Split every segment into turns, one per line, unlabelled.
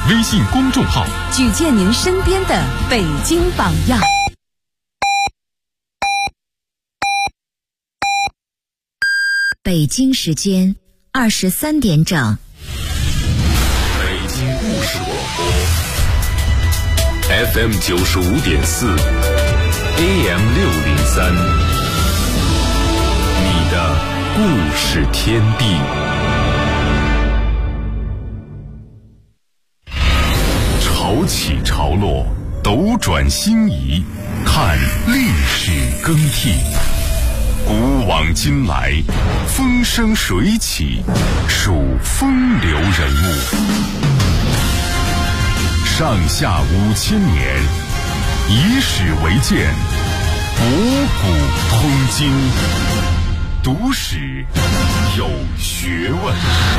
微信公众号，
举荐您身边的北京榜样。
北京时间23点整。
北京故事广播 FM 95.4 AM 603，你的故事天地。潮起潮落，斗转星移，看历史更替。古往今来，风生水起，数风流人物。上下5000年，以史为鉴，博古通今，读史有学问。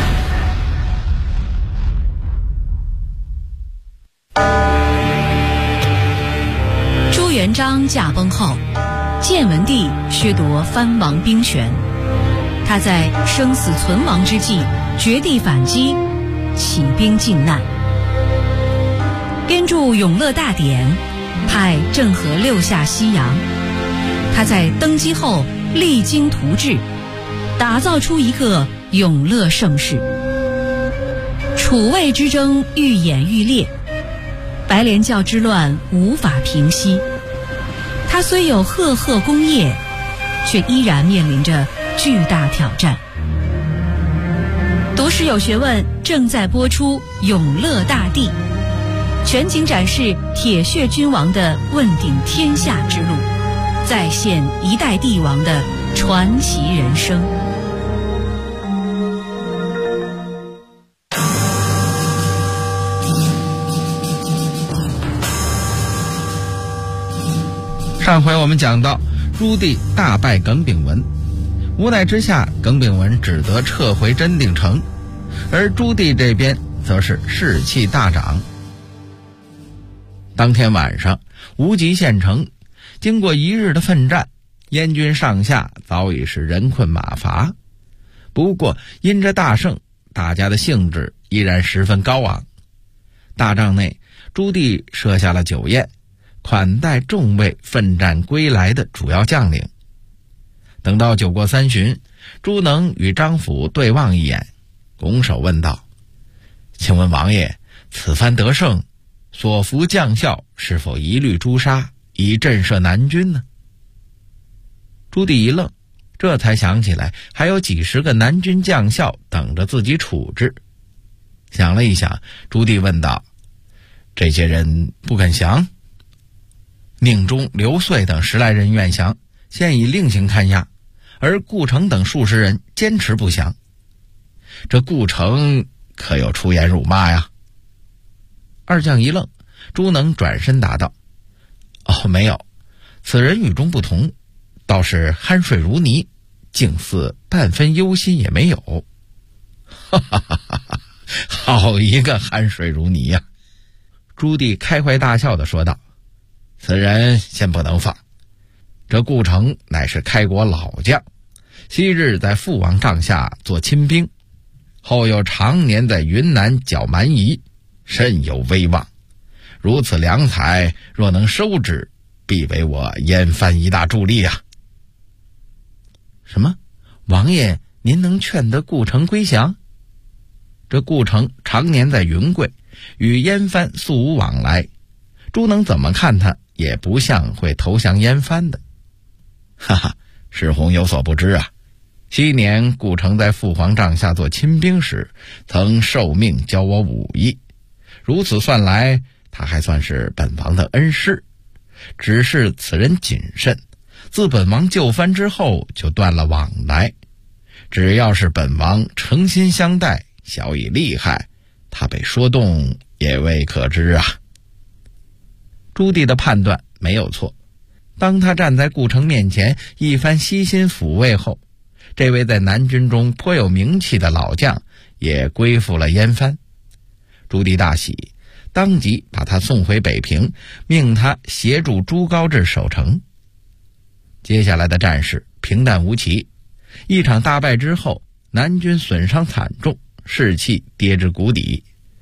朱元璋驾崩后，建文帝削夺藩王兵权，他在生死存亡之际绝地反击，起兵靖难，编著《永乐大典》，派郑和6下西洋。他在登基后励精图治，打造出一个永乐盛世。楚魏之争愈演愈烈，白莲教之乱无法平息。他虽有赫赫功业，却依然面临着巨大挑战。读史有学问正在播出《永乐大帝》，全景展示铁血君王的问鼎天下之路，再现一代帝王的传奇人生。
上回我们讲到，朱棣大败耿炳文，无奈之下，耿炳文只得撤回真定城，而朱棣这边则是士气大涨。当天晚上，无极县城经过一日的奋战，燕军上下早已是人困马乏。不过因着大胜，大家的兴致依然十分高昂。大帐内，朱棣设下了酒宴，款待众位奋战归来的主要将领。等到酒过三巡，朱能与张辅对望一眼，拱手问道：“请问王爷，此番得胜，所服将校是否一律诛杀，以震慑南军呢？”朱棣一愣，这才想起来还有几十个南军将校等着自己处置。想了一想，朱棣问道：“这些人不肯降？”宁中、刘遂等10来人愿降，现已另行看押，而顾城等数十人坚持不降。这顾城可有出言辱骂呀？二将一愣，朱能转身答道：“哦，没有，此人与众不同，倒是酣睡如泥，竟似半分忧心也没有。”哈哈哈哈，好一个酣睡如泥呀！朱棣开怀大笑地说道：“此人先不能放，这顾城乃是开国老将，昔日在父王帐下做亲兵，后又常年在云南剿蛮夷，甚有威望。如此良才，若能收之，必为我燕藩一大助力啊！”什么？王爷您能劝得顾城归降？这顾城常年在云贵，与燕藩素无往来，朱能怎么看他也不像会投降燕藩的。哈哈，世宏有所不知啊，昔年顾城在父皇帐下做亲兵时，曾受命教我武艺，如此算来，他还算是本王的恩师。只是此人谨慎，自本王就藩之后就断了往来，只要是本王诚心相待，小以厉害，他被说动也未可知啊。朱棣的判断没有错，当他站在顾城面前一番悉心抚慰后，这位在南军中颇有名气的老将也归附了燕藩。朱棣大喜，当即把他送回北平，命他协助朱高炽守城。接下来的战事平淡无奇，一场大败之后，南军损伤惨重，士气跌至谷底。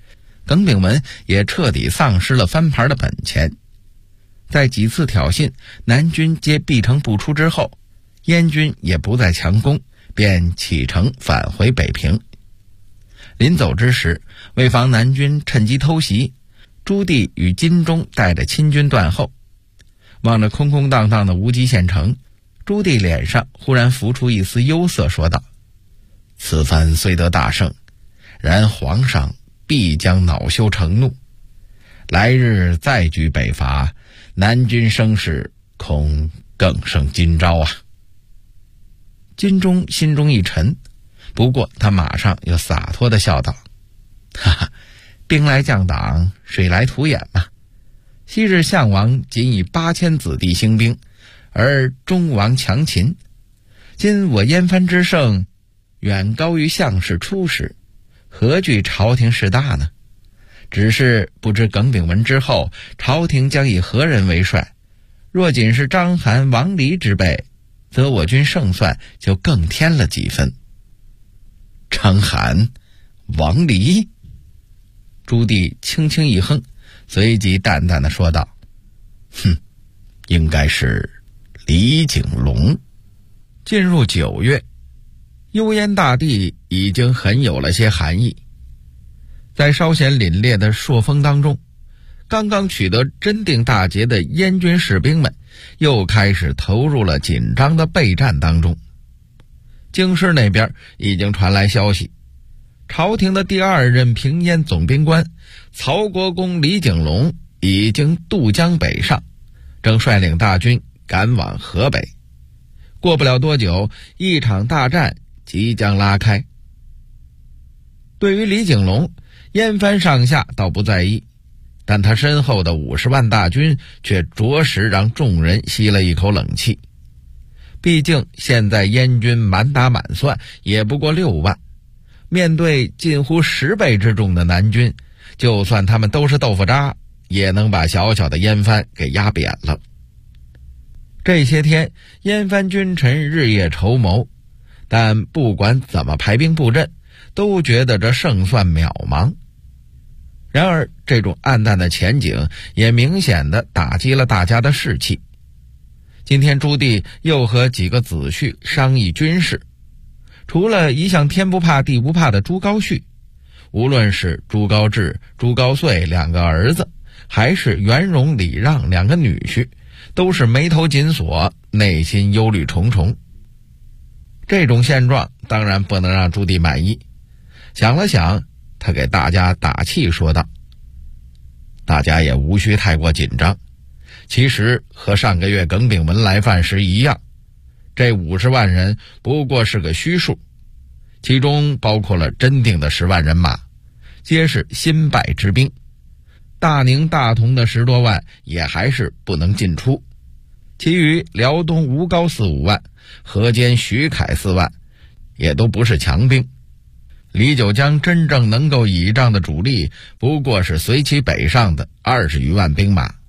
耿炳文也彻底丧失了翻盘的本钱。在几次挑衅，南军皆闭城不出之后，燕军也不再强攻，便启程返回北平。临走之时，为防南军趁机偷袭，朱棣与金钟带着亲军断后。望着空空荡荡的无极县城，朱棣脸上忽然浮出一丝忧色，说道：此番虽得大胜，然皇上必将恼羞成怒，来日再举北伐，南军声势恐更胜今朝啊。金钟心中一沉，不过他马上又洒脱地笑道：哈哈，兵来将挡，水来土掩嘛。昔日项王仅以8000子弟兴兵，而中王强秦，今我燕藩之胜远高于项氏初时，何惧朝廷势大呢？只是不知耿炳文之后，朝廷将以何人为帅？若仅是章邯、王离之辈，则我军胜算就更添了几分。章邯、王离？朱棣轻轻一哼，随即淡淡地说道：哼，应该是李景龙。进入9月，幽燕大地已经很有了些寒意。在稍显凛冽的朔风当中，刚刚取得真定大捷的燕军士兵们又开始投入了紧张的备战当中。京师那边已经传来消息，朝廷的第2任平燕总兵官曹国公李景龙已经渡江北上，正率领大军赶往河北。过不了多久，一场大战即将拉开。对于李景龙，燕藩上下倒不在意，但他身后的50万大军却着实让众人吸了一口冷气。毕竟现在燕军满打满算也不过6万，面对近乎10倍之众的南军，就算他们都是豆腐渣，也能把小小的燕藩给压扁了。这些天，燕藩君臣日夜筹谋，但不管怎么排兵布阵，都觉得这胜算渺茫。然而这种暗淡的前景也明显地打击了大家的士气。今天朱棣又和几个子婿商议军事，除了一向天不怕地不怕的朱高煦，无论是朱高炽、朱高燧2个儿子，还是袁荣、李让2个女婿，都是眉头紧锁，内心忧虑重重。这种现状当然不能让朱棣满意，想了想，他给大家打气说道：大家也无需太过紧张，其实和上个月耿炳文来犯时一样，这50万人不过是个虚数，其中包括了真定的10万人马，皆是新败之兵。大宁、大同的10多万也还是不能进出，其余辽东、吴高4、5万，河间、徐凯4万，也都不是强兵。李九江真正能够倚仗的主力，不过是随其北上的20余万兵马。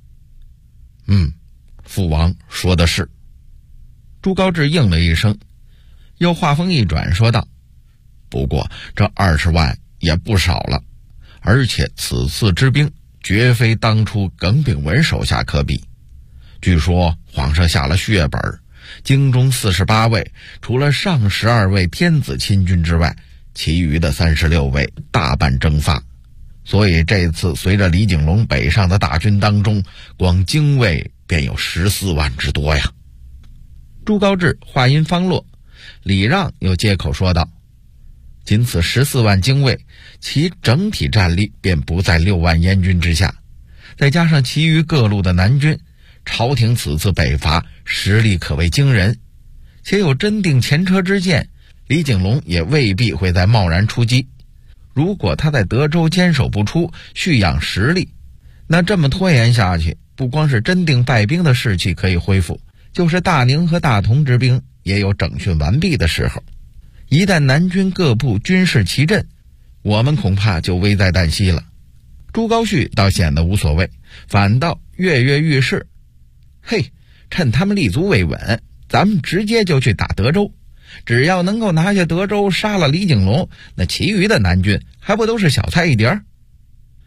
父王说的是。朱高炽应了一声，又话锋一转说道：不过这20万也不少了，而且此次之兵绝非当初耿炳文手下可比。据说皇上下了血本，京中48位，除了上12位天子亲军之外，其余的36位大半征发。所以这次随着李景龙北上的大军当中，光精卫便有14万之多呀。朱高炽话音方落，李让又接口说道：仅此14万精卫，其整体战力便不在6万燕军之下，再加上其余各路的南军，朝廷此次北伐实力可谓惊人，且有真定前车之鉴，李景龙也未必会再贸然出击。如果他在德州坚守不出，蓄养实力，那这么拖延下去，不光是真定败兵的士气可以恢复，就是大宁和大同之兵也有整训完毕的时候。一旦南军各部军事齐振，我们恐怕就危在旦夕了。朱高煦倒显得无所谓，反倒跃跃欲试。嘿，趁他们立足未稳，咱们直接就去打德州，只要能够拿下德州，杀了李景龙，那其余的南军还不都是小菜一碟儿？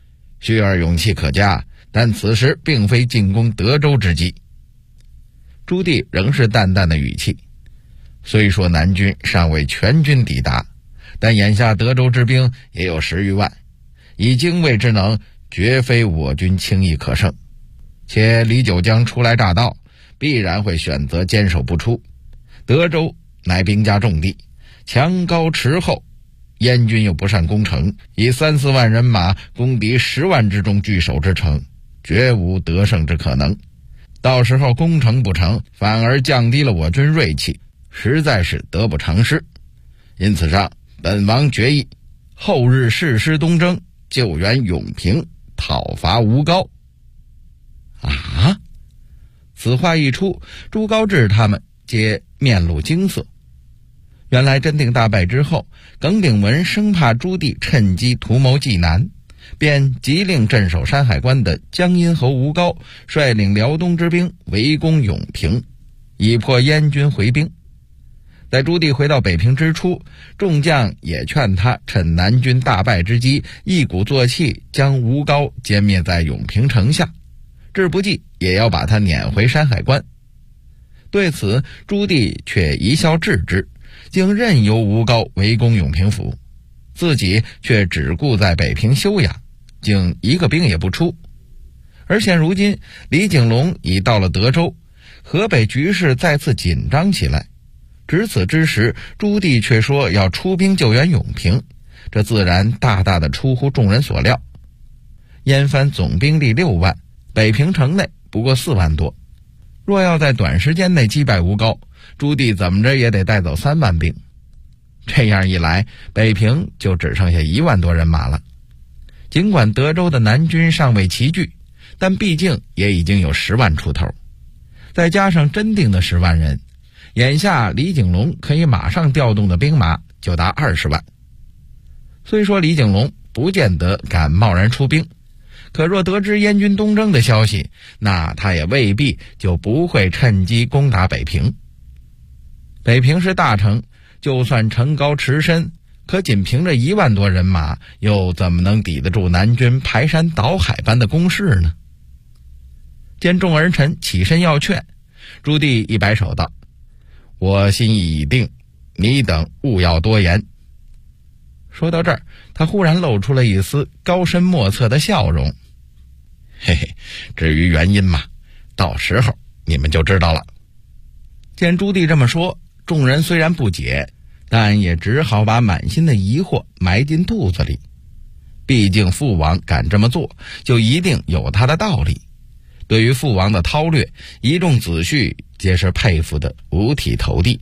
须儿勇气可嘉，但此时并非进攻德州之机。朱棣仍是淡淡的语气，虽说南军尚未全军抵达，但眼下德州之兵也有10余万，以精卫之能，绝非我军轻易可胜。且李九江初来乍到，必然会选择坚守不出。德州乃兵家重地，墙高池厚，燕军又不善攻城，以3、4万人马攻敌10万之众据守之城，绝无得胜之可能。到时候攻城不成，反而降低了我军锐气，实在是得不偿失。因此上，本王决议后日誓师东征，救援永平，讨伐吴高。啊！此话一出，朱高炽他们皆面露惊色。原来真定大败之后，耿炳文生怕朱棣趁机图谋济南，便急令镇守山海关的江阴侯吴高率领辽东之兵围攻永平，以迫燕军回兵。在朱棣回到北平之初，众将也劝他趁南军大败之机，一鼓作气将吴高歼灭在永平城下，志不济也要把他撵回山海关。对此，朱棣却一笑置之，竟任由吴高围攻永平府，自己却只顾在北平休养，竟一个兵也不出。而现如今李景隆已到了德州，河北局势再次紧张起来。值此之时，朱棣却说要出兵救援永平，这自然大大的出乎众人所料。燕藩总兵力6万，北平城内不过4万多，若要在短时间内击败吴高，朱棣怎么着也得带走3万兵。这样一来，北平就只剩下1万多人马了。尽管德州的南军尚未齐聚，但毕竟也已经有10万出头，再加上真定的10万人，眼下李景隆可以马上调动的兵马就达20万。虽说李景隆不见得敢贸然出兵，可若得知燕军东征的消息，那他也未必就不会趁机攻打北平。北平是大城，就算城高池深，可仅凭着1万多人马，又怎么能抵得住南军排山倒海般的攻势呢？见众儿臣起身要劝，朱棣一摆手道：“我心意已定，你等勿要多言。”说到这儿，他忽然露出了一丝高深莫测的笑容。嘿嘿，至于原因嘛，到时候你们就知道了。见朱棣这么说，众人虽然不解，但也只好把满心的疑惑埋进肚子里。毕竟父王敢这么做，就一定有他的道理。对于父王的韬略，一众子婿皆是佩服的五体投地。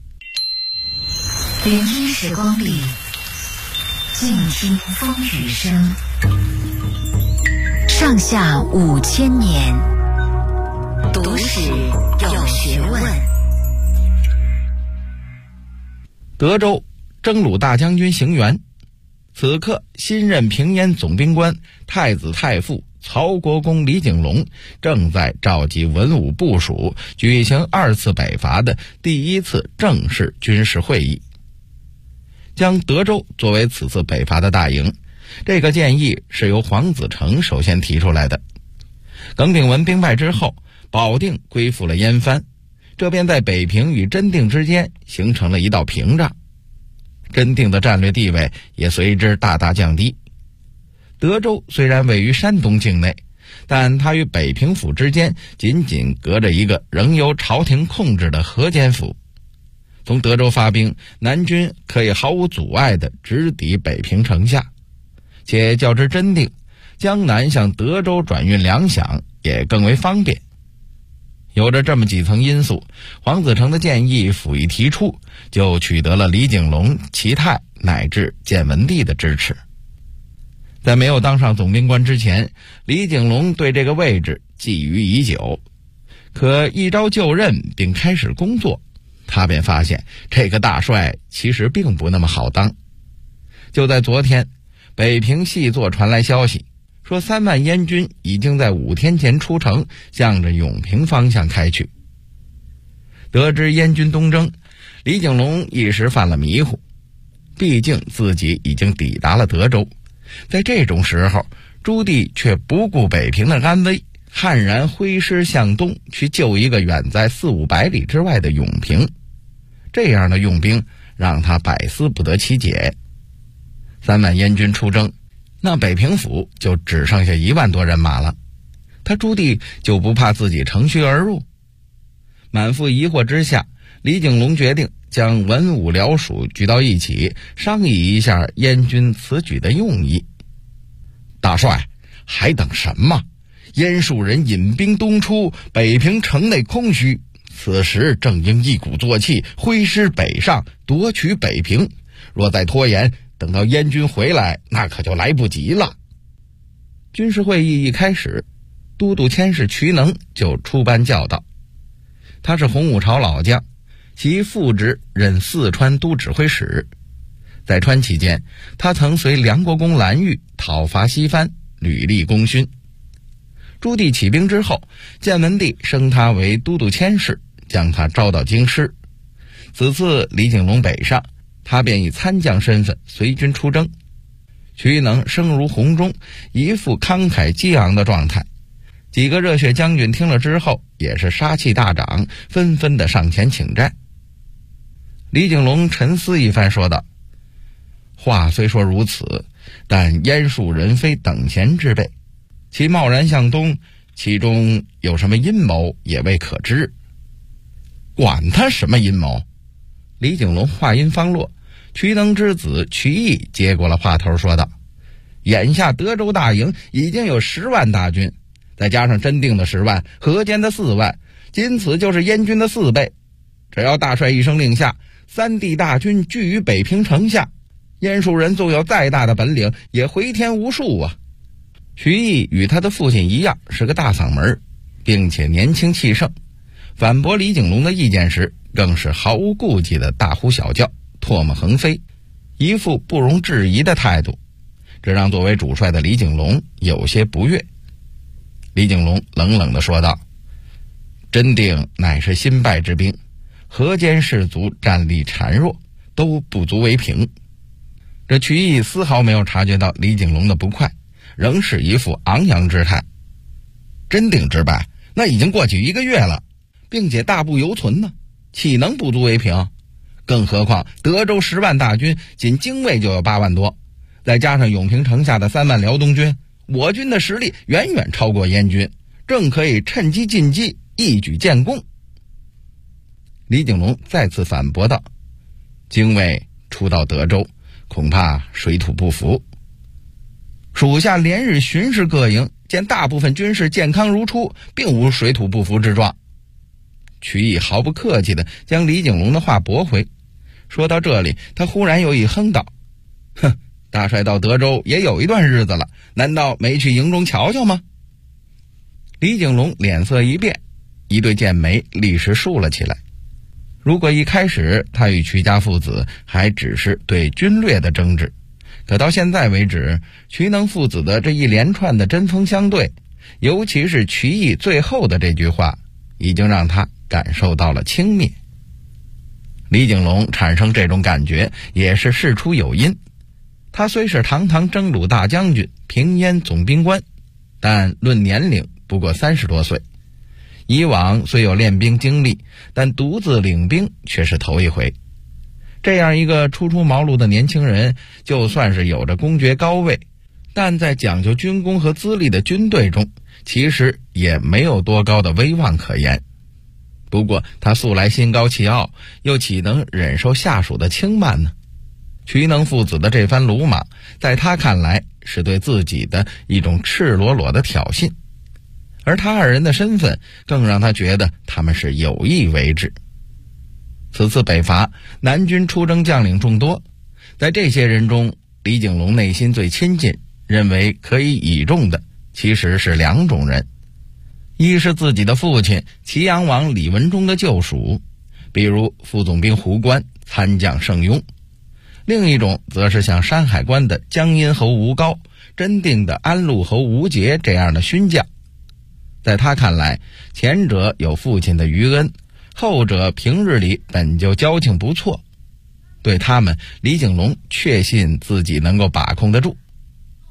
聆听时光里，静听风雨声。上下5000年，读史有学问。
德州征虏大将军邢元，此刻新任平燕总兵官太子太傅曹国公李景隆正在召集文武部署，举行2次北伐的第1次正式军事会议，将德州作为此次北伐的大营。这个建议是由黄子成首先提出来的。耿炳文兵败之后，保定归附了燕藩，这便在北平与真定之间形成了一道屏障，真定的战略地位也随之大大降低。德州虽然位于山东境内，但它与北平府之间仅仅隔着一个仍由朝廷控制的河间府。从德州发兵，南军可以毫无阻碍地直抵北平城下，且较之真定，江南向德州转运粮饷也更为方便。有着这么几层因素，黄子成的建议甫一提出，就取得了李景隆、齐泰乃至建文帝的支持。在没有当上总兵官之前，李景隆对这个位置觊觎已久，可一朝就任并开始工作，他便发现这个大帅其实并不那么好当。就在昨天，北平细作传来消息，说3万燕军已经在5天前出城，向着永平方向开去。得知燕军东征，李景隆一时犯了迷糊，毕竟自己已经抵达了德州，在这种时候朱棣却不顾北平的安危，悍然挥师向东去救一个远在400-500里之外的永平。这样的用兵让他百思不得其解。3万燕军出征，那北平府就只剩下1万多人马了，他朱棣就不怕自己乘虚而入？满腹疑惑之下，李景龙决定将文武僚属聚到一起，商议一下燕军此举的用意。大帅，还等什么？燕树人引兵东出，北平城内空虚，此时正应一鼓作气，挥师北上，夺取北平。若再拖延，等到燕军回来，那可就来不及了。军事会议一开始，都督佥事瞿能就出班教导。他是洪武朝老将，其父职任四川都指挥使。在川期间，他曾随梁国公蓝玉讨伐西番，屡立功勋。朱棣起兵之后，建文帝升他为都督佥事，将他招到京师。此次李景龙北上，他便以参将身份随军出征。瞿能声如洪钟，一副慷慨激昂的状态。几个热血将军听了之后，也是杀气大涨，纷纷的上前请战。李景龙沉思一番说道：话虽说如此，但燕树人非等闲之辈，其贸然向东，其中有什么阴谋也未可知。管他什么阴谋！李景龙话音方落，瞿能之子瞿毅接过了话头说道：眼下德州大营已经有10万大军，再加上真定的10万，河间的4万，仅此就是燕军的4倍。只要大帅一声令下，3地大军聚于北平城下，燕树人纵有再大的本领，也回天无术啊！瞿毅与他的父亲一样是个大嗓门，并且年轻气盛，反驳李景龙的意见时更是毫无顾忌的大呼小叫，唾沫横飞，一副不容置疑的态度，这让作为主帅的李景龙有些不悦。李景龙冷冷地说道：真定乃是新败之兵，河间士卒战力孱弱，都不足为凭。这瞿毅丝毫没有察觉到李景龙的不快，仍是一副昂扬之态。真定之败，那已经过去1个月了，并且大部犹存呢，岂能不足为凭？更何况德州10万大军，仅精卫就有8万多，再加上永平城下的3万辽东军，我军的实力远远超过燕军，正可以趁机进击，一举建功。李景龙再次反驳道：精卫初到德州，恐怕水土不服。属下连日巡视各营，见大部分军士健康如初，并无水土不服之状。瞿毅毫不客气地将李景龙的话驳回。说到这里，他忽然又一哼道：哼，大帅到德州也有一段日子了，难道没去营中瞧瞧吗？李景龙脸色一变，一对剑眉立时竖了起来。如果一开始他与瞿家父子还只是对军略的争执，可到现在为止，瞿能父子的这一连串的针锋相对，尤其是瞿毅最后的这句话，已经让他感受到了轻蔑。李景龙产生这种感觉也是事出有因，他虽是堂堂征虏大将军、平燕总兵官，但论年龄不过30多岁，以往虽有练兵经历，但独自领兵却是头一回。这样一个初出茅庐的年轻人，就算是有着公爵高位，但在讲究军功和资历的军队中，其实也没有多高的威望可言。不过他素来心高气傲，又岂能忍受下属的轻慢呢？瞿能父子的这番鲁莽，在他看来是对自己的一种赤裸裸的挑衅，而他二人的身份更让他觉得他们是有意为之。此次北伐，南军出征将领众多，在这些人中，李景龙内心最亲近，认为可以倚重的其实是2种人。一是自己的父亲祁阳王李文忠的旧属，比如副总兵胡关、参将盛庸；另一种则是像山海关的江阴侯吴高、真定的安陆侯吴杰这样的勋将。在他看来，前者有父亲的余恩，后者平日里本就交情不错，对他们李景龙确信自己能够把控得住。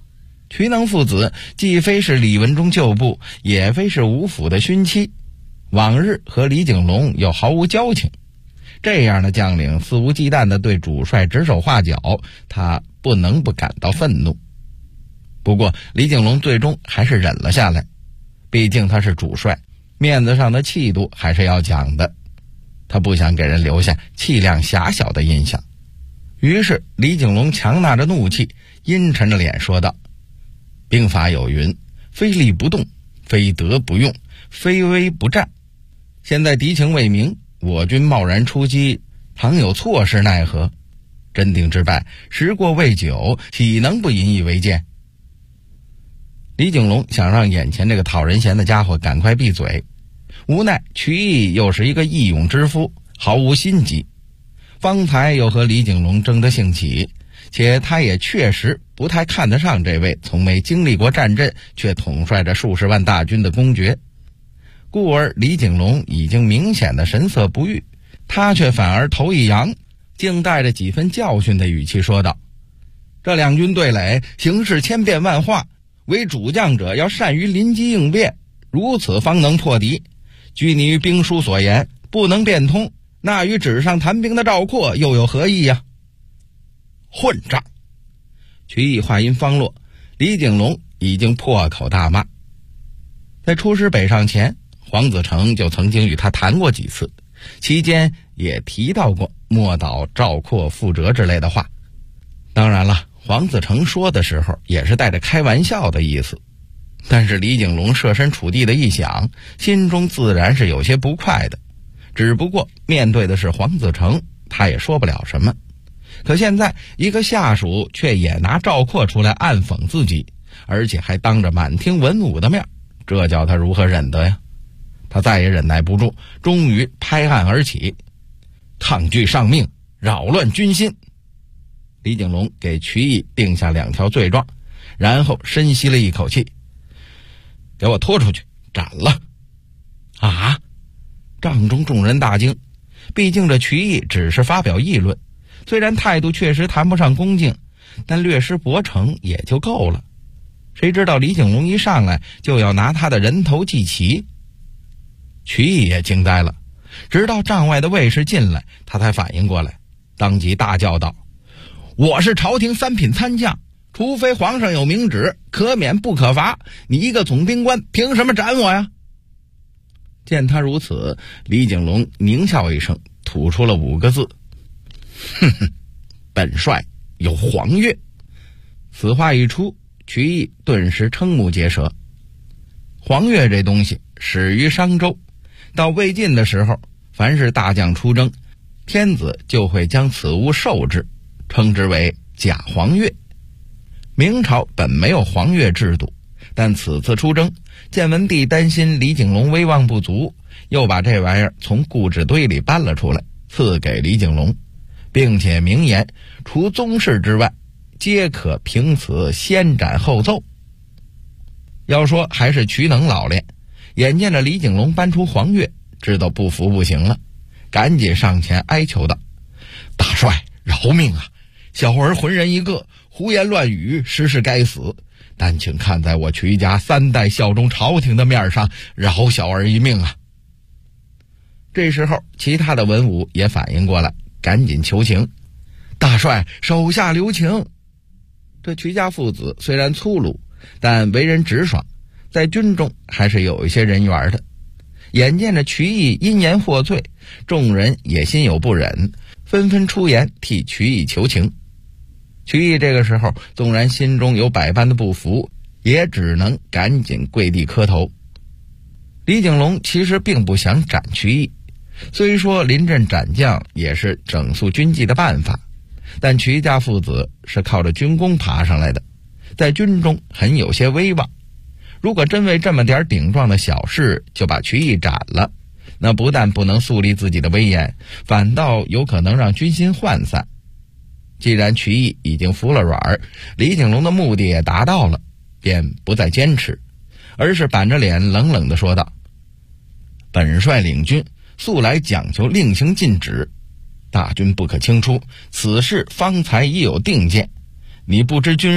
瞿能父子既非是李文忠旧部，也非是吴府的勋戚，往日和李景龙又毫无交情，这样的将领肆无忌惮地对主帅指手画脚，他不能不感到愤怒。不过李景龙最终还是忍了下来，毕竟他是主帅，面子上的气度还是要讲的，他不想给人留下气量狭小的印象。于是李景龙强纳着怒气，阴沉着脸说道：兵法有云，非利不动，非德不用，非威不战。现在敌情未明，我军贸然出击，倘有错失奈何？真定之败，时过未久，岂能不引以为戒？李景龙想让眼前这个讨人嫌的家伙赶快闭嘴，无奈瞿毅又是一个义勇之夫，毫无心机，方才又和李景龙争得兴起，且他也确实不太看得上这位从没经历过战阵却统帅着数十万大军的公爵，故而李景龙已经明显的神色不悦，他却反而头一扬，竟带着几分教训的语气说道：这两军对垒，形势千变万化，为主将者要善于临机应变，如此方能破敌。拘泥于兵书所言，不能变通，那与纸上谈兵的赵括又有何异呀？混账！瞿毅话音方落，李景龙已经破口大骂。在出师北上前，黄子成就曾经与他谈过几次，期间也提到过莫导、赵括、傅哲之类的话。当然了，黄子成说的时候也是带着开玩笑的意思，但是李景龙设身处地的一想，心中自然是有些不快的，只不过面对的是黄子成，他也说不了什么。可现在一个下属却也拿赵括出来暗讽自己，而且还当着满厅文武的面，这叫他如何忍得呀？他再也忍耐不住，终于拍案而起：抗拒上命，扰乱军心。李景龙给瞿毅定下2条罪状，然后深吸了一口气：给我拖出去斩了！啊！帐中众人大惊，毕竟这瞿毅只是发表议论，虽然态度确实谈不上恭敬，但略施薄惩也就够了。谁知道李景龙一上来就要拿他的人头祭旗，瞿毅也惊呆了，直到帐外的卫士进来，他才反应过来，当即大叫道：我是朝廷3品参将，除非皇上有明旨，可免不可罚，你一个总兵官凭什么斩我呀？见他如此，李景龙狞笑一声，吐出了5个字：哼哼，本帅有黄钺。此话一出，瞿毅顿时瞠目结舌。黄钺这东西始于商周，到魏晋的时候，凡是大将出征，天子就会将此物授之，称之为假黄钺。明朝本没有黄钺制度，但此次出征，建文帝担心李景龙威望不足，又把这玩意儿从故纸堆里搬了出来，赐给李景龙，并且明言除宗室之外，皆可凭此先斩后奏。要说还是瞿能老练，眼见着李景龙搬出黄钺，知道不服不行了，赶紧上前哀求道：大帅饶命啊，小儿浑人一个，胡言乱语，实是该死，但请看在我瞿家3代效忠朝廷的面上，饶小儿一命啊！这时候其他的文武也反应过来，赶紧求情：大帅手下留情。这瞿家父子虽然粗鲁，但为人直爽，在军中还是有一些人缘的。眼见着瞿毅因言获罪，众人也心有不忍，纷纷出言替瞿毅求情。瞿毅这个时候纵然心中有百般的不服，也只能赶紧跪地磕头。李景龙其实并不想斩瞿毅，虽说临阵斩将也是整肃军纪的办法，但瞿家父子是靠着军功爬上来的，在军中很有些威望，如果真为这么点顶撞的小事就把瞿毅斩了，那不但不能树立自己的威严，反倒有可能让军心涣散。既然瞿毅已经服了软，李景龙的目的也达到了，便不再坚持，而是板着脸冷冷地说道：本帅领军素来讲究令行禁止，大军不可轻出，此事方才已有定见，你不知军事，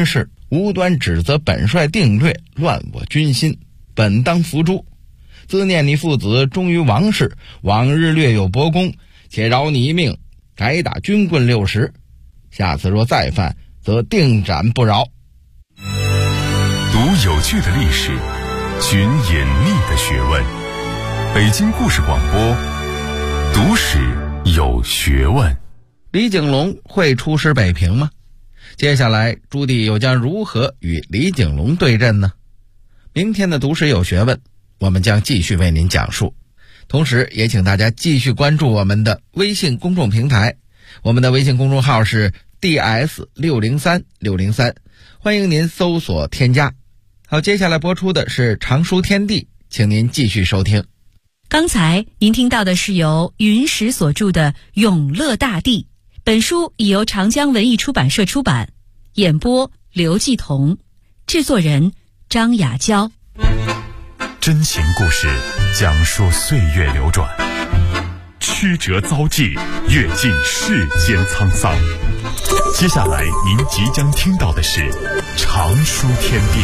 无端指责本帅定罪，乱我军心，本当伏诛。自念你父子忠于王室，往日略有伯功，且饶你一命，改打军棍60。下次若再犯，则定斩不饶。
读有趣的历史，寻隐秘的学问。北京故事广播，读史有学问。
李景龙会出师北平吗？接下来朱棣又将如何与李景龙对阵呢？明天的读史有学问，我们将继续为您讲述。同时也请大家继续关注我们的微信公众平台，我们的微信公众号是 DS603603，欢迎您搜索添加。好，接下来播出的是常书天地，请您继续收听。
刚才您听到的是由云石所著的《永乐大帝》，本书已由长江文艺出版社出版，演播刘继彤，制作人张雅娇。
真情故事讲述岁月流转，曲折遭际，阅尽世间沧桑。接下来您即将听到的是常书天地。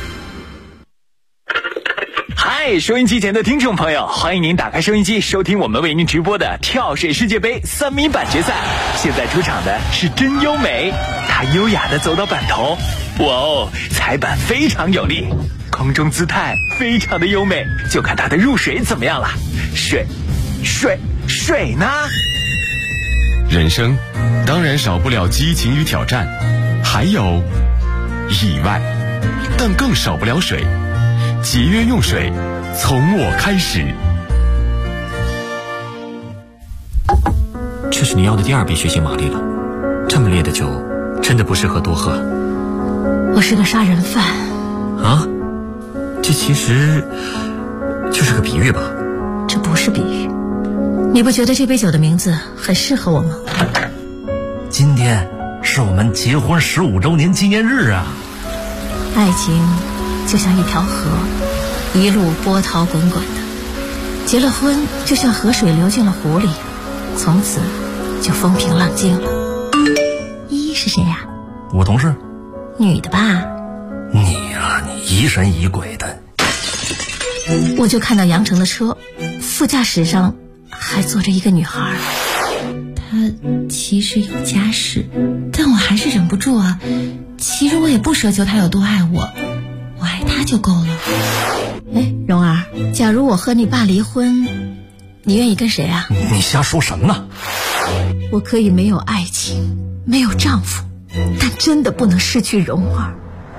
嗨，收音机前的听众朋友，欢迎您打开收音机，收听我们为您直播的跳水世界杯3米板决赛。现在出场的是真优美，她优雅地走到板头，哇哦，踩板非常有力，空中姿态非常的优美，就看她的入水怎么样了。水呢？
人生当然少不了激情与挑战，还有意外，但更少不了水。节约用水，从我开始。
这是你要的第2杯血腥玛丽了，这么烈的酒真的不适合多喝。
我是个杀人犯
啊？这其实就是个比喻吧？
这不是比喻。你不觉得这杯酒的名字很适合我吗？
今天是我们结婚15周年纪念日啊！
爱情就像一条河，一路波涛滚滚的。结了婚就像河水流进了湖里，从此就风平浪静了。依依是谁呀？
我同事。
女的吧？
你啊，你疑神疑鬼的。
我就看到杨成的车，副驾驶上还坐着一个女孩。她其实有家室，但我还是忍不住啊。其实我也不奢求她有多爱我，我爱她就够了。哎，蓉儿，假如我和你爸离婚，你愿意跟谁啊？
你瞎说什么呢？
我可以没有爱情，没有丈夫，但真的不能失去蓉儿。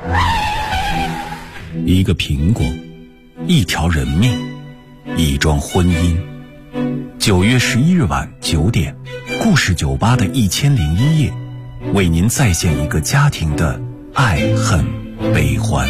一个苹果，一条人命，一桩婚姻。9月11日晚9点，故事酒吧的1001夜，为您再现一个家庭的爱恨悲欢。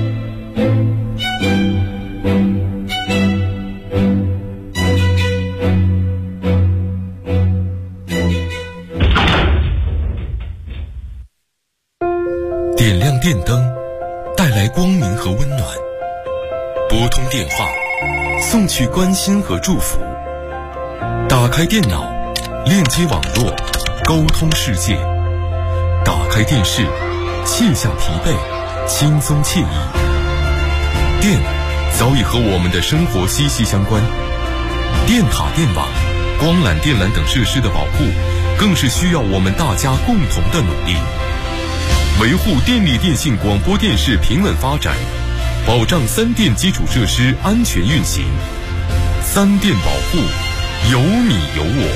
点亮电灯，带来光明和温暖；拨通电话，送去关心和祝福；打开电脑，链接网络，沟通世界；打开电视，卸下疲惫，轻松惬意。电早已和我们的生活息息相关，电塔、电网、光缆、电缆等设施的保护，更是需要我们大家共同的努力。维护电力电信广播电视平稳发展，保障3电基础设施安全运行。3电保护，有你有我。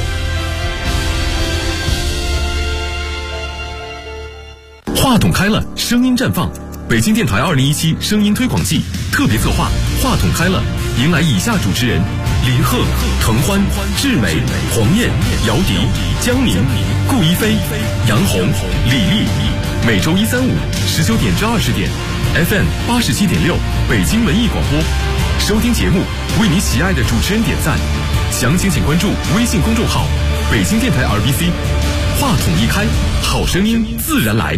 话筒开了，声音绽放。北京电台2017声音推广季特别策划话筒开了，迎来以下主持人：李贺、滕欢、志美、黄燕、姚笛、江宁、顾一飞、杨红、李丽。每周1、3、5 19点至20点 FM 87.6北京文艺广播，收听节目，为你喜爱的主持人点赞。详情请关注微信公众号北京电台 RBC。 话筒一开，好声音自然来。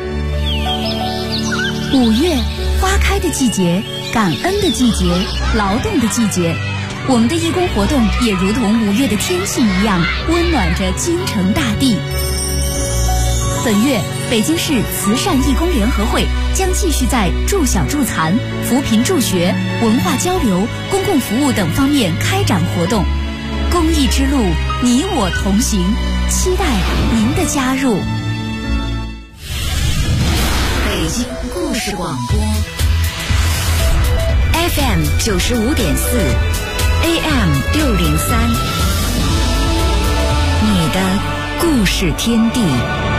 5月，花开的季节，感恩的季节，劳动的季节。我们的义工活动也如同5月的天气一样，温暖着京城大地。本月北京市慈善义工联合会将继续在助小助残、扶贫助学、文化交流、公共服务等方面开展活动。公益之路，你我同行，期待您的加入。
北京故事广播
FM 95.4 AM 603，你的故事天地。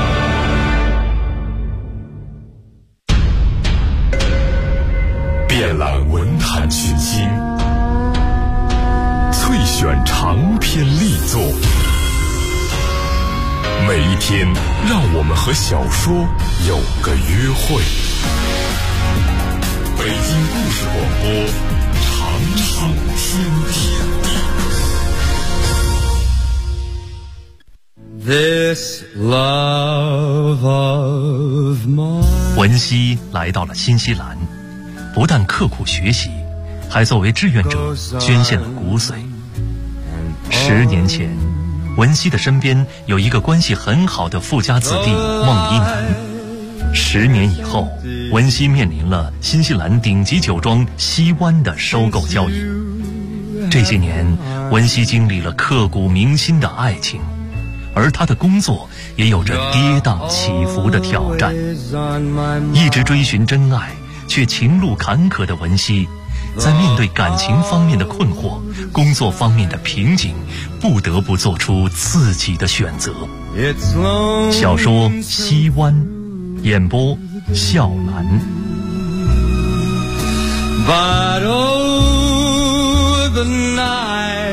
遍览文坛群星，萃选长篇力作，每一天让我们和小说有个约会。北京故事广播，长寿天地。
This love of mine。
文熙来到了新西兰，不但刻苦学习，还作为志愿者捐献了骨髓。10年前，文熙的身边有一个关系很好的富家子弟孟一楠。10年以后，文熙面临了新西兰顶级酒庄西湾的收购交易。这些年，文熙经历了刻骨铭心的爱情，而他的工作也有着跌宕起伏的挑战。一直追寻真爱却情路坎坷的文熙，在面对感情方面的困惑、工作方面的瓶颈，不得不做出自己的选择。小说《西湾》，演播笑兰。
But oh, the night。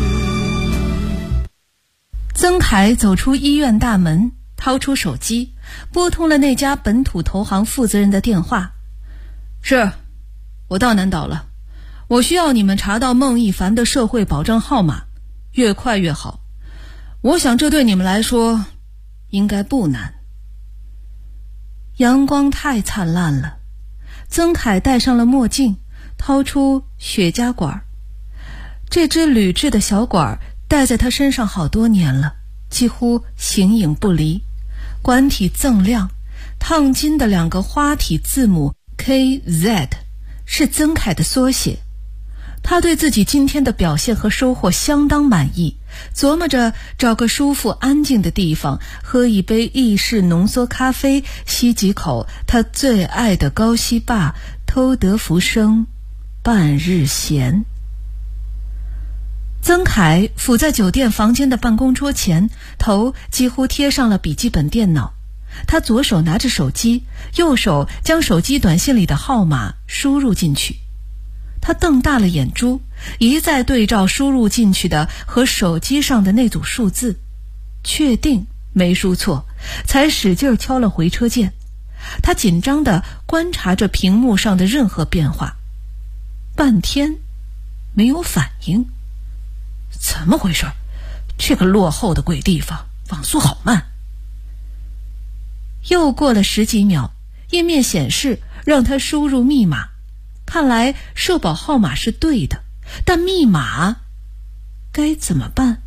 曾凯走出医院大门，掏出手机，拨通了那家本土投行负责人的电话。是，我到南岛了，我需要你们查到孟一凡的社会保障号码，越快越好。我想这对你们来说应该不难。阳光太灿烂了，曾凯戴上了墨镜，掏出雪茄管。这支铝制的小管戴在他身上好多年了，几乎形影不离。管体锃亮，烫金的2个花体字母 KZ 是曾凯的缩写。他对自己今天的表现和收获相当满意，琢磨着找个舒服安静的地方，喝一杯意式浓缩咖啡，吸几口他最爱的高希坝，偷得浮生半日闲。曾凯伏在酒店房间的办公桌前，头几乎贴上了笔记本电脑。他左手拿着手机，右手将手机短信里的号码输入进去。他瞪大了眼珠，一再对照输入进去的和手机上的那组数字，确定没输错，才使劲敲了回车键。他紧张地观察着屏幕上的任何变化，半天没有反应。怎么回事？这个落后的鬼地方，网速好慢。又过了10几秒，页面显示让他输入密码。看来社保号码是对的，但密码该怎么办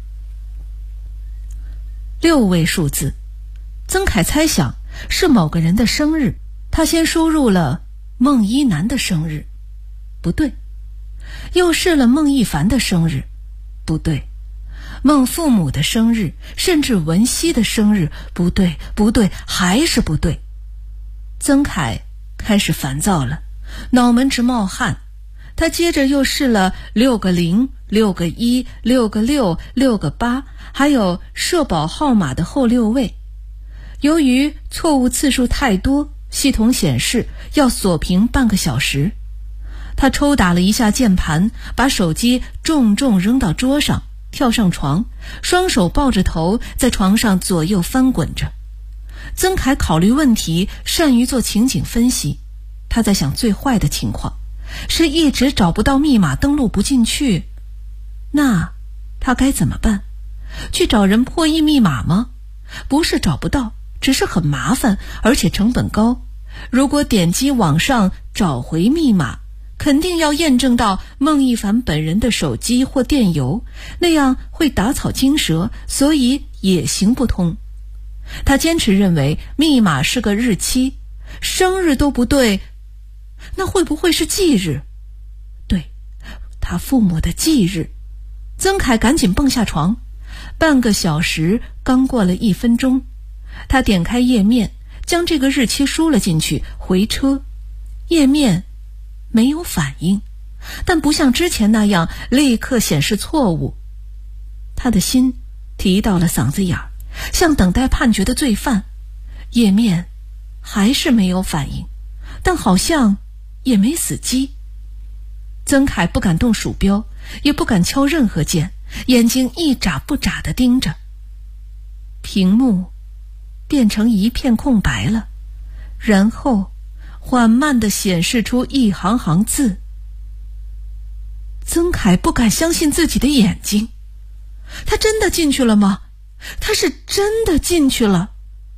？6位数字，曾凯猜想是某个人的生日，他先输入了孟一楠的生日，不对，又试了孟一凡的生日，不对，孟父母的生日，甚至文熙的生日，不对，还是不对。曾凯开始烦躁了，脑门直冒汗。他接着又试了6个0、6个1、6个6、6个8，还有社保号码的后6位。由于错误次数太多，系统显示要锁屏半个小时。他抽打了一下键盘，把手机重重扔到桌上，跳上床，双手抱着头在床上左右翻滚着。曾凯考虑问题，善于做情景分析。他在想最坏的情况是一直找不到密码，登录不进去。那他该怎么办？去找人破译密码吗？不是找不到，只是很麻烦，而且成本高。如果点击网上找回密码，肯定要验证到孟一凡本人的手机或电邮，那样会打草惊蛇，所以也行不通。 他坚持认为密码是个日期，生日都不对，那会不会是忌日？对，他父母的忌日。曾凯赶紧蹦下床，半个小时刚过了1分钟，他点开页面，将这个日期输了进去，回车，页面没有反应，但不像之前那样立刻显示错误。他的心提到了嗓子眼儿，像等待判决的罪犯。页面还是没有反应，但好像也没死机。曾凯不敢动鼠标，也不敢敲任何键，眼睛一眨不眨地盯着。屏幕变成一片空白了，然后缓慢地显示出一行行字。曾凯不敢相信自己的眼睛，他真的进去了吗？他是真的进去了。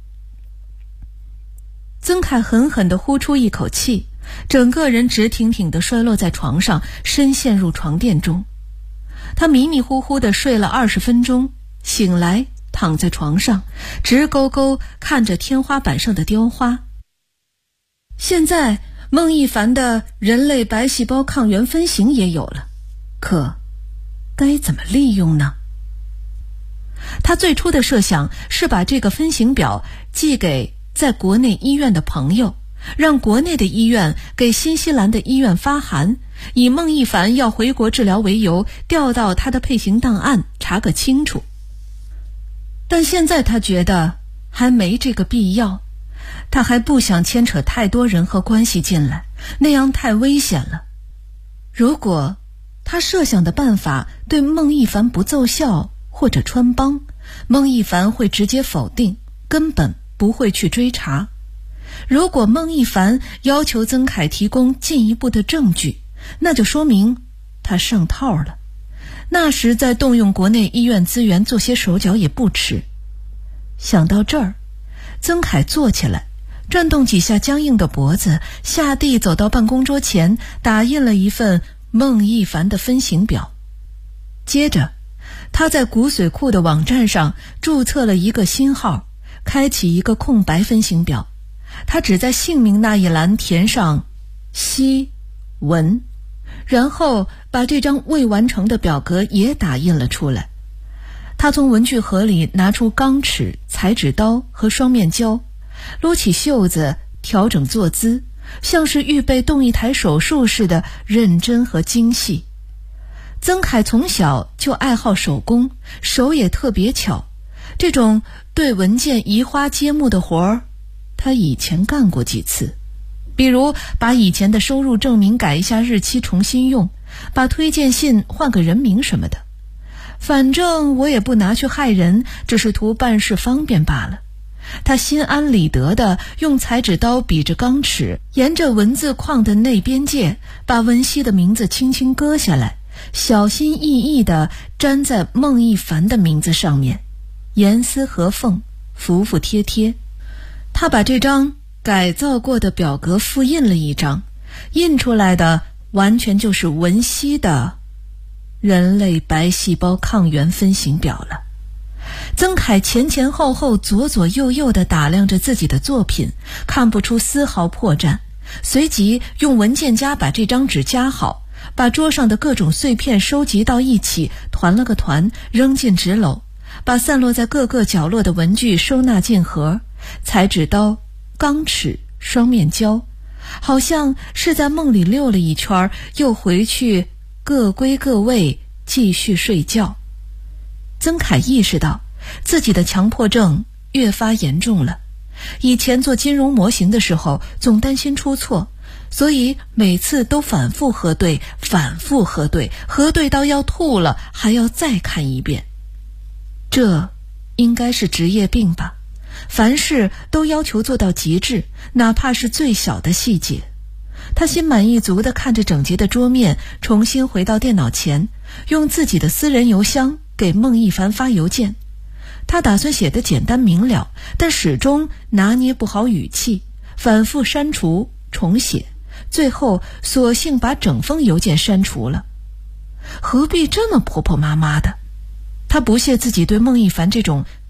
曾凯狠狠地呼出一口气，整个人直挺挺地摔落在床上，深陷入床垫中。他迷迷糊糊地睡了20分钟，醒来躺在床上，直勾勾看着天花板上的雕花。现在孟一凡的人类白细胞抗原分型也有了，可该怎么利用呢？他最初的设想是把这个分型表寄给在国内医院的朋友，让国内的医院给新西兰的医院发函，以孟一凡要回国治疗为由，调到他的配型档案查个清楚。但现在他觉得还没这个必要，他还不想牵扯太多人和关系进来，那样太危险了。如果他设想的办法对孟一凡不奏效或者穿帮，孟一凡会直接否定，根本不会去追查。如果孟一凡要求曾凯提供进一步的证据，那就说明他上套了，那时再动用国内医院资源做些手脚也不迟。想到这儿，曾凯坐起来，转动几下僵硬的脖子，下地走到办公桌前，打印了一份孟一凡的分型表。接着他在骨髓库的网站上注册了一个新号，开启一个空白分型表。他只在姓名那一栏填上西文，然后把这张未完成的表格也打印了出来。他从文具盒里拿出钢尺、裁纸刀和双面胶，撸起袖子，调整坐姿，像是预备动一台手术似的认真和精细。曾凯从小就爱好手工，手也特别巧，这种对文件移花接木的活儿，他以前干过几次，比如把以前的收入证明改一下日期重新用，把推荐信换个人名什么的。反正我也不拿去害人，只是图办事方便罢了。他心安理得地用裁纸刀比着钢尺，沿着文字框的内边界，把文熙的名字轻轻割下来，小心翼翼地粘在孟一凡的名字上面，严丝合缝，服服帖帖。他把这张改造过的表格复印了一张，印出来的完全就是文熙的人类白细胞抗原分型表了。曾凯前前后后左左右右地打量着自己的作品，看不出丝毫破绽，随即用文件夹把这张纸夹好，把桌上的各种碎片收集到一起，团了个团，扔进纸篓，把散落在各个角落的文具收纳进盒，裁纸刀、钢尺、双面胶，好像是在梦里溜了一圈，又回去各归各位，继续睡觉。曾凯意识到自己的强迫症越发严重了。以前做金融模型的时候，总担心出错，所以每次都反复核对，核对到要吐了，还要再看一遍。这应该是职业病吧，凡事都要求做到极致，哪怕是最小的细节。他心满意足地看着整洁的桌面，重新回到电脑前，用自己的私人邮箱给孟一凡发邮件。他打算写得简单明了，但始终拿捏不好语气，反复删除重写，最后索性把整封邮件删除了。何必这么婆婆妈妈的？他不屑自己对孟一凡这种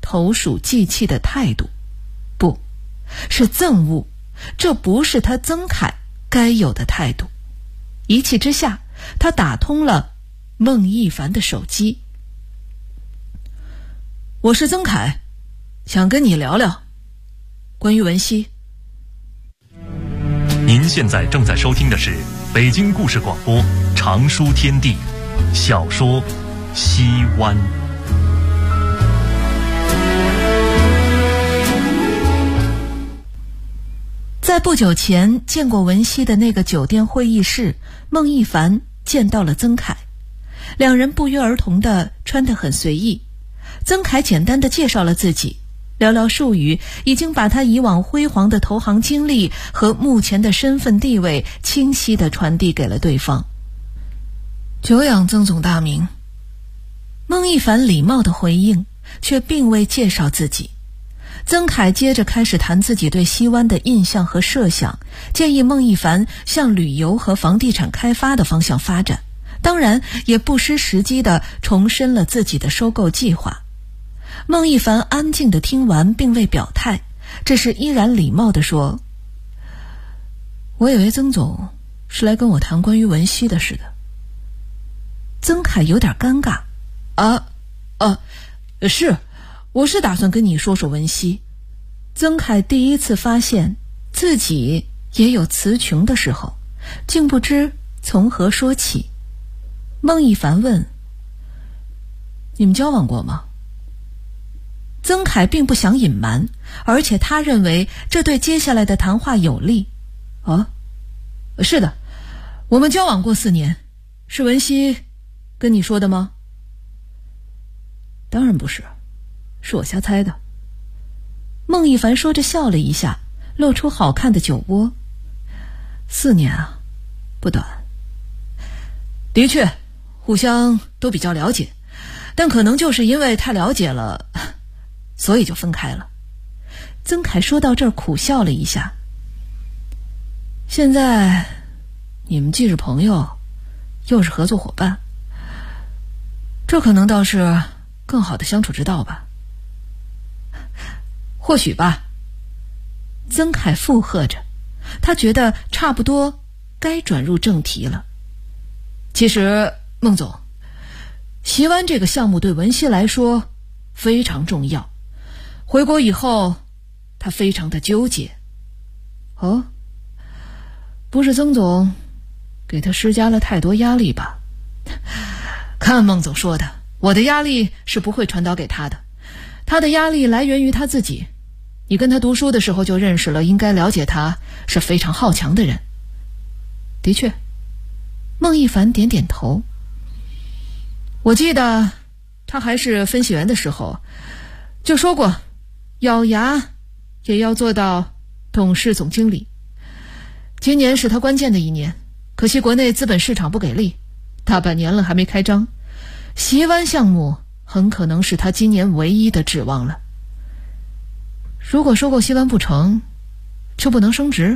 投鼠忌器的态度，不是憎恶，这不是他曾凯该有的态度。一气之下，他打通了孟一凡的手机。我是曾凯，想跟你聊聊关于文熙。
您现在正在收听的是北京故事广播长书天地小说《西湾》。
在不久前见过文熙的那个酒店会议室，孟一凡见到了曾凯，两人不约而同地穿得很随意。曾凯简单地介绍了自己，寥寥数语已经把他以往辉煌的投行经历和目前的身份地位清晰地传递给了对方。久仰曾总大名。孟一凡礼貌地回应，却并未介绍自己。曾凯接着开始谈自己对西湾的印象和设想，建议孟一凡向旅游和房地产开发的方向发展，当然也不失时机地重申了自己的收购计划。孟一凡安静地听完，并未表态，只是依然礼貌地说：我以为曾总是来跟我谈关于文熙的事的。曾凯有点尴尬。是，我是打算跟你说说文熙。曾凯第一次发现自己也有词穷的时候，竟不知从何说起。孟一凡问：你们交往过吗？曾凯并不想隐瞒，而且他认为这对接下来的谈话有利。是的，我们交往过4年。是文熙跟你说的吗？当然不是，是我瞎猜的。孟一凡说着笑了一下，露出好看的酒窝。4年啊，不短。的确，互相都比较了解，但可能就是因为太了解了，所以就分开了。曾凯说到这儿苦笑了一下。现在你们既是朋友，又是合作伙伴，这可能倒是更好的相处之道吧。或许吧。曾凯附和着，他觉得差不多该转入正题了。其实孟总，西湾这个项目对文熙来说非常重要，回国以后他非常的纠结。不是曾总给他施加了太多压力吧？看孟总说的，我的压力是不会传导给他的，他的压力来源于他自己。你跟他读书的时候就认识了，应该了解他是非常好强的人。的确。孟一凡点点头。我记得他还是分析员的时候就说过，咬牙也要做到董事总经理。今年是他关键的一年，可惜国内资本市场不给力，大半年了还没开张，西湾项目很可能是他今年唯一的指望了。如果收购西湾不成，就不能升职。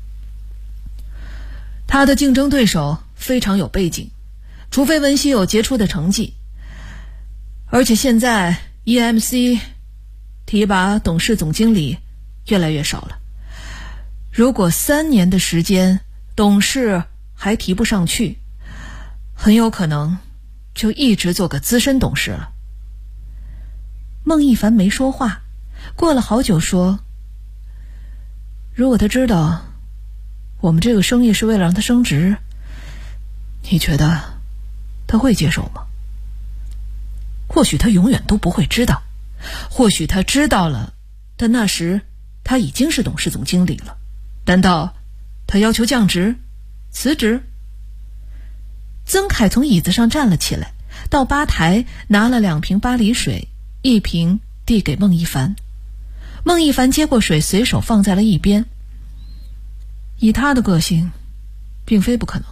他的竞争对手非常有背景，除非文熙有杰出的成绩。而且现在 EMC 提拔董事总经理越来越少了，如果3年的时间董事还提不上去，很有可能就一直做个资深董事了。孟一凡没说话，过了好久说：如果他知道我们这个生意是为了让他升职，你觉得他会接受吗？或许他永远都不会知道，或许他知道了，但那时他已经是董事总经理了。难道他要求降职辞职？曾凯从椅子上站了起来，到吧台拿了2瓶巴黎水，1瓶递给孟一凡。孟一凡接过水，随手放在了一边。以他的个性，并非不可能。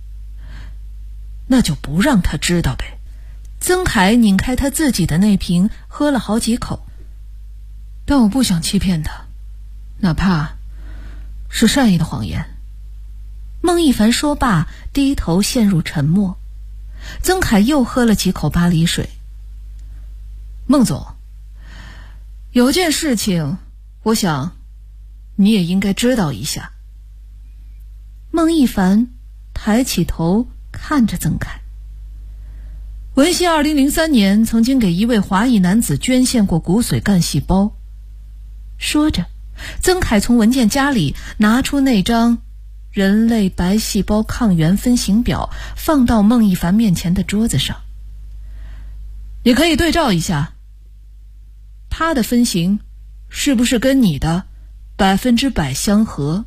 那就不让他知道呗。曾凯拧开他自己的那瓶，喝了好几口。但我不想欺骗他，哪怕是善意的谎言。孟一凡说罢，低头陷入沉默。曾凯又喝了几口巴黎水。孟总， 有件事情，我想你也应该知道一下。
孟一凡抬起头看着曾凯。
文熙2003年曾经给一位华裔男子捐献过骨髓干细胞。
说着，曾凯从文件夹里拿出那张人类白细胞抗原分型表，放到孟一凡面前的桌子上。
你可以对照一下，他的分型是不是跟你的100%相合？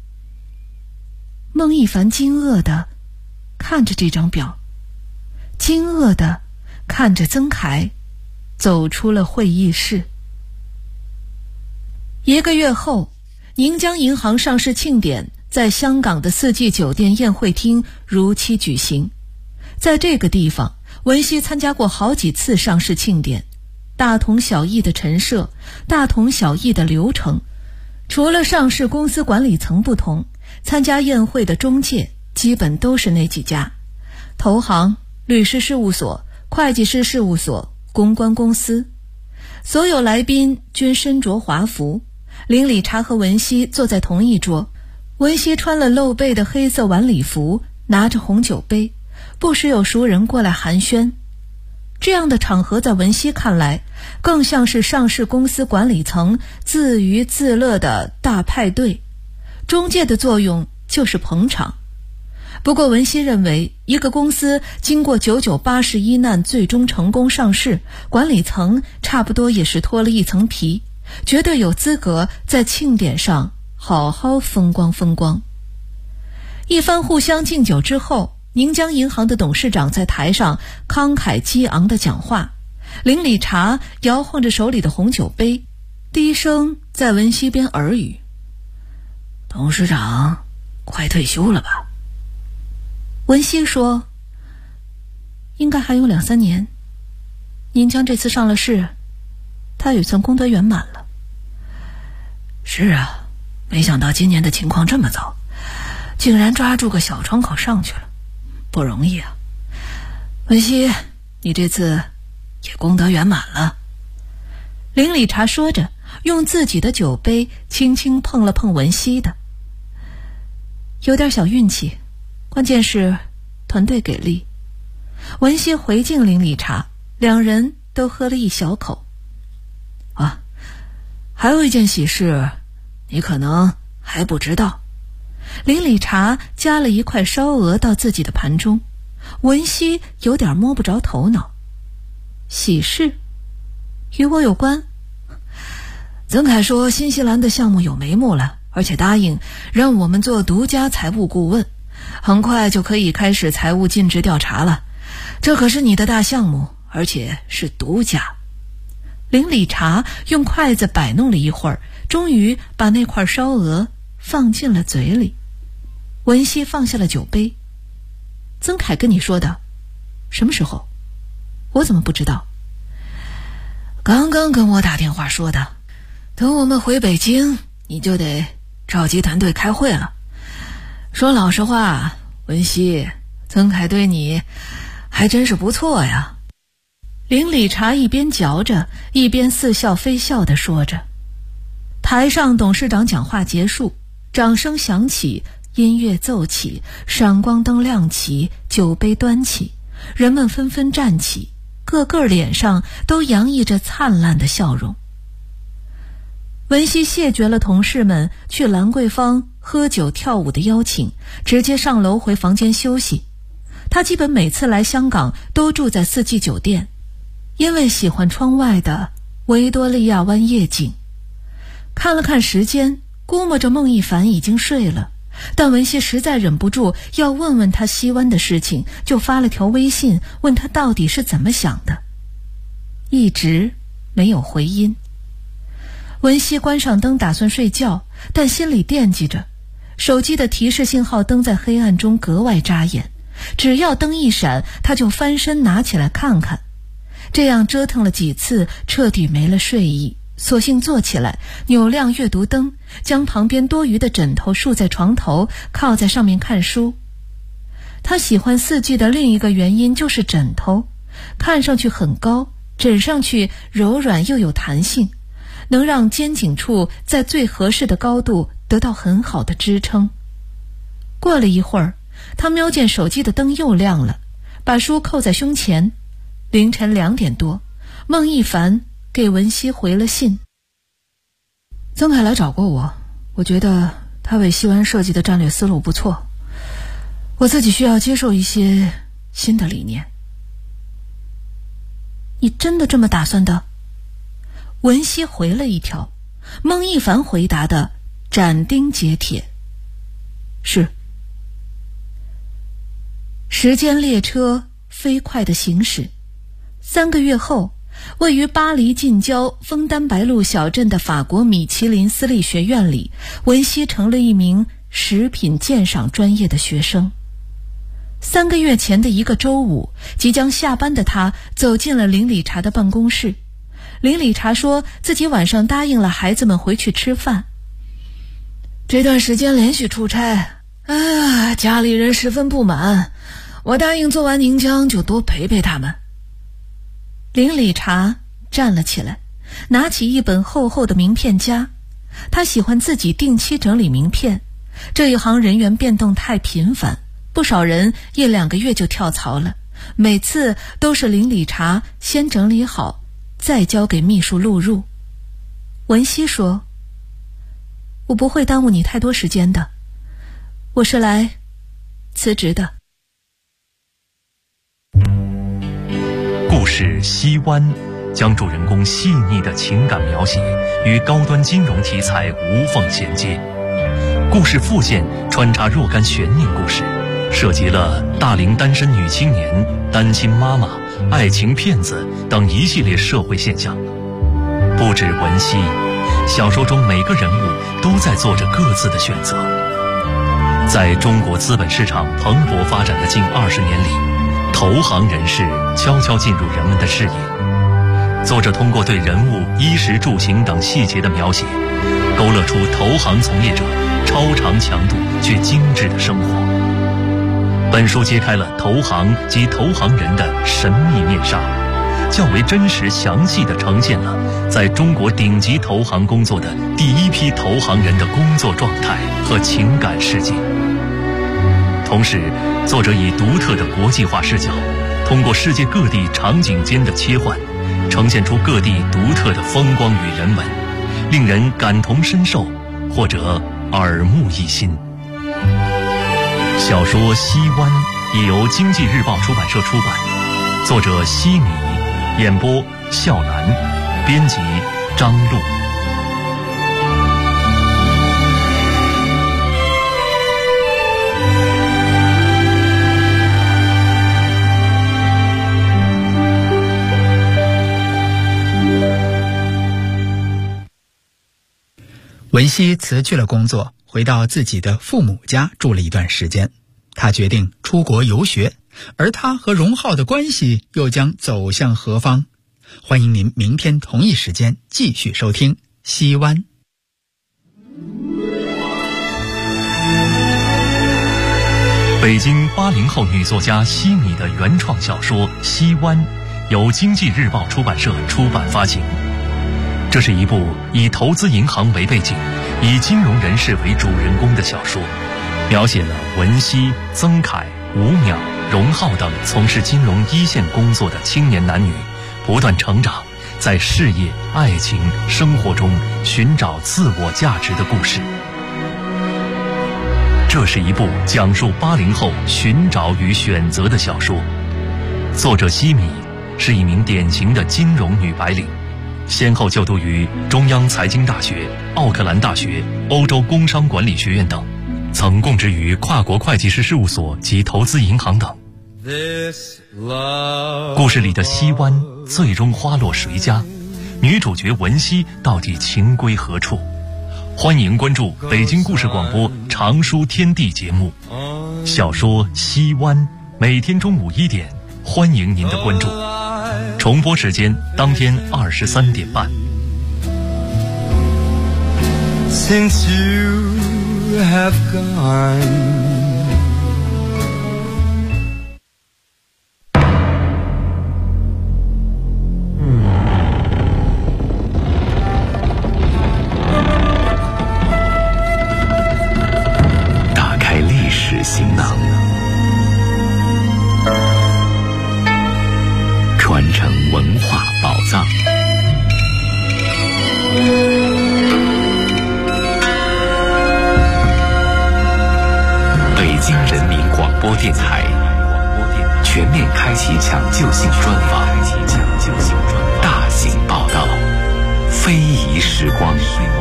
孟一凡惊愕地看着这张表，惊愕地看着曾凯走出了会议室。1个月后，宁江银行上市庆典在香港的四季酒店宴会厅如期举行。在这个地方，文熙参加过好几次上市庆典，大同小异的陈设，大同小异的流程。除了上市公司管理层不同，参加宴会的中介基本都是那几家：投行、律师事务所、会计师事务所、公关公司。所有来宾均身着华服，林理查和文熙坐在同一桌。文熙穿了露背的黑色晚礼服，拿着红酒杯，不时有熟人过来寒暄。这样的场合在文熙看来，更像是上市公司管理层自娱自乐的大派对，中介的作用就是捧场。不过文熙认为，一个公司经过9981难最终成功上市，管理层差不多也是脱了一层皮，绝对有资格在庆典上好好风光风光。一番互相敬酒之后，宁江银行的董事长在台上慷慨激昂地讲话，林理查摇晃着手里的红酒杯，低声在文熙边耳语：
董事长快退休了吧？
文熙说：应该还有2-3年。宁江这次上了市，他也算功德圆满了。
是啊，没想到今年的情况这么糟，竟然抓住个小窗口上去了，不容易啊。文熙，你这次也功德圆满了。
林理查说着，用自己的酒杯轻轻碰了碰文熙的。有点小运气，关键是团队给力。文熙回敬林理查，两人都喝了一小口。
啊，还有一件喜事，你可能还不知道。
林理查夹了一块烧鹅到自己的盘中，文熙有点摸不着头脑。喜事？与我有关？
曾凯说新西兰的项目有眉目了，而且答应让我们做独家财务顾问，很快就可以开始财务尽职调查了。这可是你的大项目，而且是独家。
林理查用筷子摆弄了一会儿，终于把那块烧鹅放进了嘴里。文熙放下了酒杯。曾凯跟你说的？什么时候？我怎么不知道？
刚刚跟我打电话说的。等我们回北京，你就得召集团队开会了。说老实话，文熙，曾凯对你还真是不错呀。
林理查一边嚼着，一边似笑非笑地说着。台上董事长讲话结束，掌声响起，音乐奏起，闪光灯亮起，酒杯端起，人们纷纷站起，个个脸上都洋溢着灿烂的笑容。文熙谢绝了同事们去兰桂坊喝酒跳舞的邀请，直接上楼回房间休息。他基本每次来香港都住在四季酒店，因为喜欢窗外的维多利亚湾夜景。看了看时间，估摸着孟一凡已经睡了，但文熙实在忍不住要问问他西湾的事情，就发了条微信问他到底是怎么想的，一直没有回音。文熙关上灯打算睡觉，但心里惦记着，手机的提示信号灯在黑暗中格外扎眼，只要灯一闪，他就翻身拿起来看看。这样折腾了几次，彻底没了睡意，索性坐起来，扭亮阅读灯，将旁边多余的枕头竖在床头，靠在上面看书。他喜欢四季的另一个原因就是枕头，看上去很高，枕上去柔软又有弹性，
能让肩颈处在最合适的高度得到很好的支撑。过了一会儿，他瞄见手机的灯又亮了，把书扣在胸前。凌晨2点多，孟一凡给文熙回了信。曾凯来找过我，我觉得他为西湾设计的战略思路不错，我自己需要接受一些新的理念。你真的这么打算的？文熙回了一条，孟一凡回答的斩钉截铁。是。时间列车飞快地行驶。3个月后，位于巴黎近郊枫丹白露小镇的法国米其林私立学院里，文熙成了一名食品鉴赏专业的学生。3个月前的一个周五，即将下班的他走进了林理查的办公室。林理查说自己晚上答应了孩子们回去吃饭。这段时间连续出差，家里人十分不满，我答应做完宁江就多陪陪他们。林理查站了起来，拿起一本厚厚的名片夹。他喜欢自己定期整理名片，这一行人员变动太频繁，不少人1-2个月就跳槽了，每次都是林理查先整理好，再交给秘书录入。文熙说：“我不会耽误你太多时间的，我是来辞职的。”
故事《西湾》将主人公细腻的情感描写与高端金融题材无缝衔接。故事副线穿插若干悬念故事，涉及了大龄单身女青年、单亲妈妈、爱情骗子等一系列社会现象。不止文熙，小说中每个人物都在做着各自的选择。在中国资本市场蓬勃发展的近20年里，投行人士悄悄进入人们的视野。作者通过对人物衣食住行等细节的描写，勾勒出投行从业者超长强度却精致的生活。本书揭开了投行及投行人的神秘面纱，较为真实详细地呈现了在中国顶级投行工作的第一批投行人的工作状态和情感世界。同时，作者以独特的国际化视角，通过世界各地场景间的切换，呈现出各地独特的风光与人文，令人感同身受或者耳目一新。小说《西湾》已由经济日报出版社出版，作者西米，演播笑南，编辑张璐。
文熙辞去了工作，回到自己的父母家住了一段时间。他决定出国游学，而他和荣浩的关系又将走向何方？欢迎您明天同一时间继续收听《西湾》。
北京80后女作家西米的原创小说《西湾》，由经济日报出版社出版发行。这是一部以投资银行为背景，以金融人士为主人公的小说，描写了文熙、曾凯、吴淼、荣浩等从事金融一线工作的青年男女不断成长，在事业、爱情、生活中寻找自我价值的故事。这是一部讲述80后寻找与选择的小说。作者西米是一名典型的金融女白领，先后就读于中央财经大学、奥克兰大学、欧洲工商管理学院等，曾供职于跨国会计师事务所及投资银行等。故事里的西湾最终花落谁家？女主角文熙到底情归何处？欢迎关注北京故事广播长书天地节目，小说《西湾》，每天中午1点，欢迎您的关注。重播时间当天23点半。
Since you have gone,
全面开启抢救性专访，大型报道，非遗时光。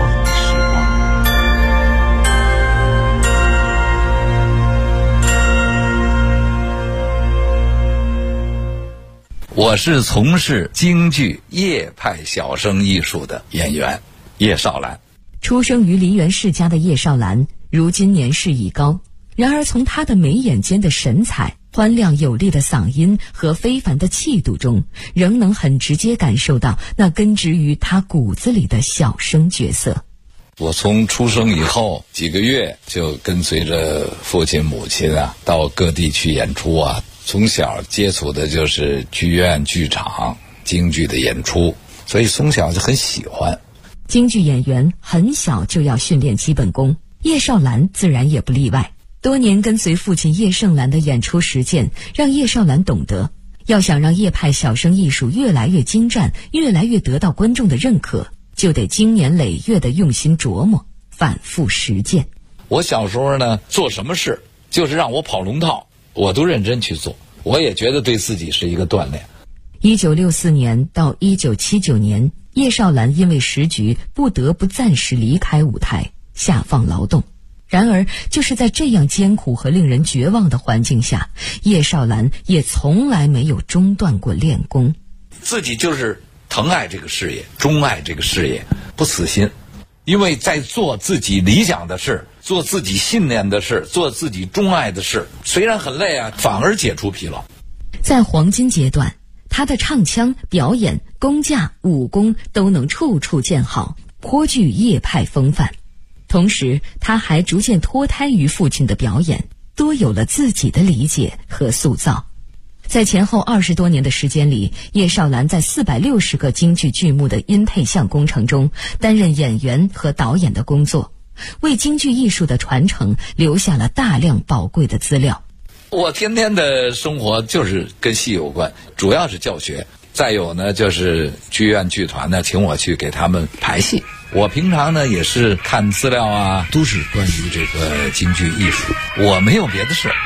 我是从事京剧叶派小生艺术的演员叶绍兰。
出生于梨园世家的叶绍兰，如今年事已高，然而从他的眉眼间的神采、欢亮有力的嗓音和非凡的气度中，仍能很直接感受到那根植于他骨子里的小生角色。
我从出生以后几个月就跟随着父亲母亲到各地去演出啊。从小接触的就是剧院、剧场、京剧的演出，所以从小就很喜欢。
京剧演员很小就要训练基本功，叶绍兰自然也不例外。多年跟随父亲叶盛兰的演出实践，让叶绍兰懂得，要想让叶派小生艺术越来越精湛，越来越得到观众的认可，就得经年累月的用心琢磨，反复实践。
我小时候呢，做什么事就是让我跑龙套，我都认真去做，我也觉得对自己是一个锻炼。
1964年到1979年，叶绍兰因为时局不得不暂时离开舞台，下放劳动。然而就是在这样艰苦和令人绝望的环境下，叶绍兰也从来没有中断过练功。
自己就是疼爱这个事业，钟爱这个事业，不死心。因为在做自己理想的事，做自己信念的事，做自己钟爱的事，虽然很累反而解除疲劳。
在黄金阶段，他的唱腔、表演、功架、武功都能处处见好，颇具叶派风范。同时他还逐渐脱胎于父亲的表演，多有了自己的理解和塑造。在前后20多年的时间里，叶绍兰在460个京剧剧目的音配像工程中担任演员和导演的工作，为京剧艺术的传承留下了大量宝贵的资料。
我天天的生活就是跟戏有关，主要是教学，再有呢就是剧院剧团呢请我去给他们排戏。我平常呢也是看资料都是关于这个京剧艺术，我没有别的事。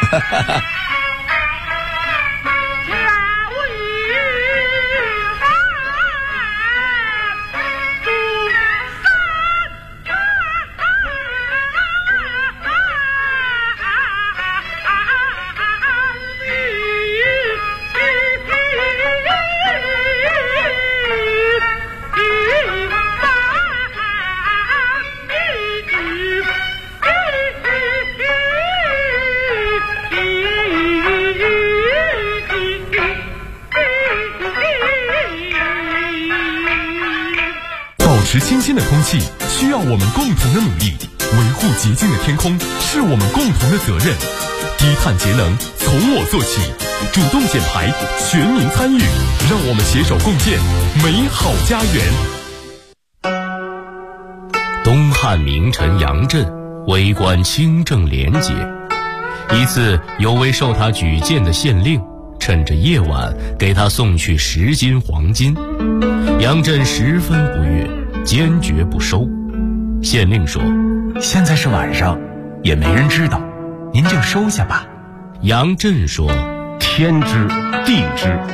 保持清新的空气需要我们共同的努力，维护洁净的天空是我们共同的责任。低碳节能从我做起，主动减排，全民参与，让我们携手共建美好家园。
东汉名臣杨震为官清正廉洁，一次有位受他举荐的县令趁着夜晚给他送去10斤黄金，杨震十分不悦，坚决不收。县令说：“
现在是晚上，也没人知道，您就收下吧。”
杨震说：“
天知地知，